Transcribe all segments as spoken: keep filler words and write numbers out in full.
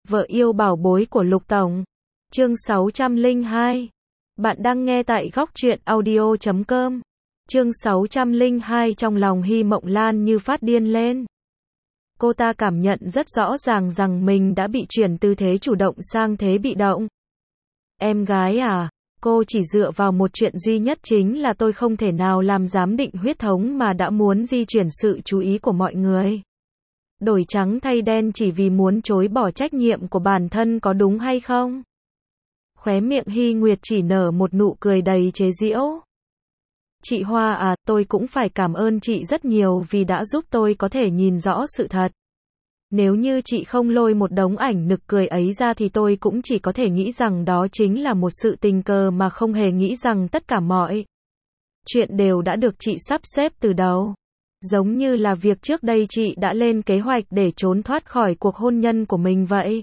Vợ yêu bảo bối của Lục Tổng. Chương sáu trăm lẻ hai. Bạn đang nghe tại góc truyện audio chấm com. Chương sáu trăm lẻ hai. Trong lòng Hy Mộng Lan như phát điên lên. Cô ta cảm nhận rất rõ ràng rằng mình đã bị chuyển từ thế chủ động sang thế bị động. Em gái à, cô chỉ dựa vào một chuyện duy nhất chính là tôi không thể nào làm giám định huyết thống mà đã muốn di chuyển sự chú ý của mọi người. Đổi trắng thay đen chỉ vì muốn chối bỏ trách nhiệm của bản thân có đúng hay không? Khóe miệng Hy Nguyệt chỉ nở một nụ cười đầy chế giễu. Chị Hoa à, tôi cũng phải cảm ơn chị rất nhiều vì đã giúp tôi có thể nhìn rõ sự thật. Nếu như chị không lôi một đống ảnh nực cười ấy ra thì tôi cũng chỉ có thể nghĩ rằng đó chính là một sự tình cờ mà không hề nghĩ rằng tất cả mọi chuyện đều đã được chị sắp xếp từ đầu. Giống như là việc trước đây chị đã lên kế hoạch để trốn thoát khỏi cuộc hôn nhân của mình vậy.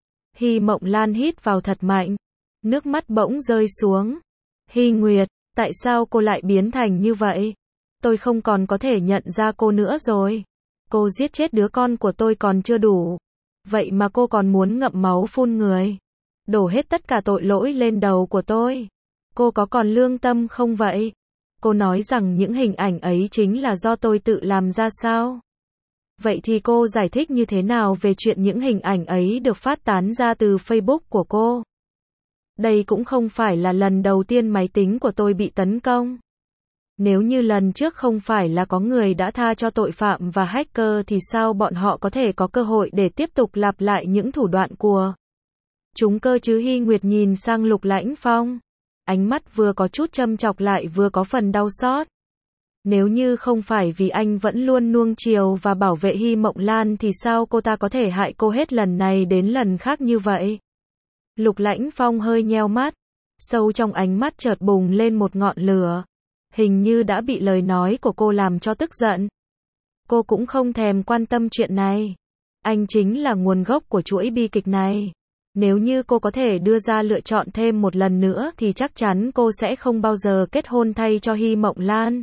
Hy Mộng Lan hít vào thật mạnh. Nước mắt bỗng rơi xuống. Hy Nguyệt, tại sao cô lại biến thành như vậy? Tôi không còn có thể nhận ra cô nữa rồi. Cô giết chết đứa con của tôi còn chưa đủ. Vậy mà cô còn muốn ngậm máu phun người. Đổ hết tất cả tội lỗi lên đầu của tôi. Cô có còn lương tâm không vậy? Cô nói rằng những hình ảnh ấy chính là do tôi tự làm ra sao? Vậy thì cô giải thích như thế nào về chuyện những hình ảnh ấy được phát tán ra từ Facebook của cô? Đây cũng không phải là lần đầu tiên máy tính của tôi bị tấn công. Nếu như lần trước không phải là có người đã tha cho tội phạm và hacker thì sao bọn họ có thể có cơ hội để tiếp tục lặp lại những thủ đoạn của chúng cơ chứ? Hy Nguyệt nhìn sang Lục Lãnh Phong. Ánh mắt vừa có chút châm chọc lại vừa có phần đau xót. Nếu như không phải vì anh vẫn luôn nuông chiều và bảo vệ Hy Mộng Lan thì sao cô ta có thể hại cô hết lần này đến lần khác như vậy? Lục Lãnh Phong hơi nheo mắt. Sâu trong ánh mắt chợt bùng lên một ngọn lửa. Hình như đã bị lời nói của cô làm cho tức giận. Cô cũng không thèm quan tâm chuyện này. Anh chính là nguồn gốc của chuỗi bi kịch này. Nếu như cô có thể đưa ra lựa chọn thêm một lần nữa thì chắc chắn cô sẽ không bao giờ kết hôn thay cho Hy Mộng Lan.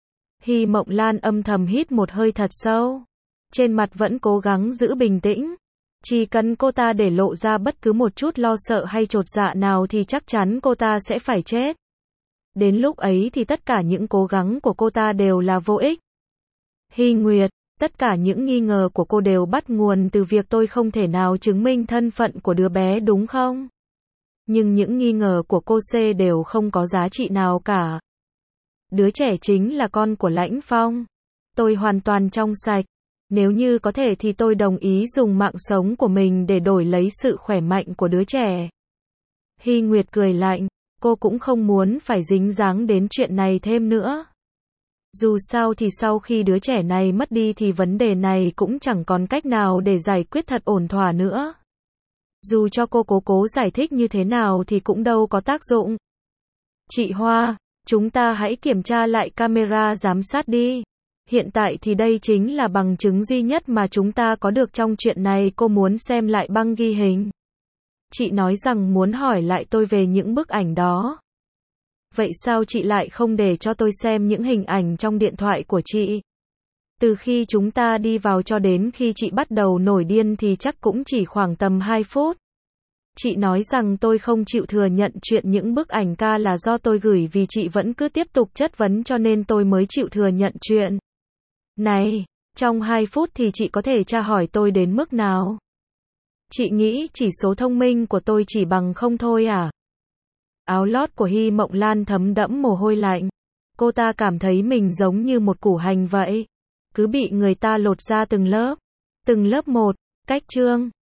Hy Mộng Lan âm thầm hít một hơi thật sâu. Trên mặt vẫn cố gắng giữ bình tĩnh. Chỉ cần cô ta để lộ ra bất cứ một chút lo sợ hay chột dạ nào thì chắc chắn cô ta sẽ phải chết. Đến lúc ấy thì tất cả những cố gắng của cô ta đều là vô ích. Hy Nguyệt, tất cả những nghi ngờ của cô đều bắt nguồn từ việc tôi không thể nào chứng minh thân phận của đứa bé đúng không? Nhưng những nghi ngờ của cô C đều không có giá trị nào cả. Đứa trẻ chính là con của Lãnh Phong. Tôi hoàn toàn trong sạch. Nếu như có thể thì tôi đồng ý dùng mạng sống của mình để đổi lấy sự khỏe mạnh của đứa trẻ. Hy Nguyệt cười lạnh. Cô cũng không muốn phải dính dáng đến chuyện này thêm nữa. Dù sao thì sau khi đứa trẻ này mất đi thì vấn đề này cũng chẳng còn cách nào để giải quyết thật ổn thỏa nữa. Dù cho cô cố cố giải thích như thế nào thì cũng đâu có tác dụng. Chị Hoa, chúng ta hãy kiểm tra lại camera giám sát đi. Hiện tại thì đây chính là bằng chứng duy nhất mà chúng ta có được trong chuyện này. Cô muốn xem lại băng ghi hình. Chị nói rằng muốn hỏi lại tôi về những bức ảnh đó. Vậy sao chị lại không để cho tôi xem những hình ảnh trong điện thoại của chị? Từ khi chúng ta đi vào cho đến khi chị bắt đầu nổi điên thì chắc cũng chỉ khoảng tầm hai phút. Chị nói rằng tôi không chịu thừa nhận chuyện những bức ảnh ca là do tôi gửi vì chị vẫn cứ tiếp tục chất vấn cho nên tôi mới chịu thừa nhận chuyện này. Trong hai phút thì chị có thể tra hỏi tôi đến mức nào? Chị nghĩ chỉ số thông minh của tôi chỉ bằng không thôi à? Áo lót của Hy Mộng Lan thấm đẫm mồ hôi lạnh. Cô ta cảm thấy mình giống như một củ hành vậy. Cứ bị người ta lột ra từng lớp. Từng lớp một. Cách chương.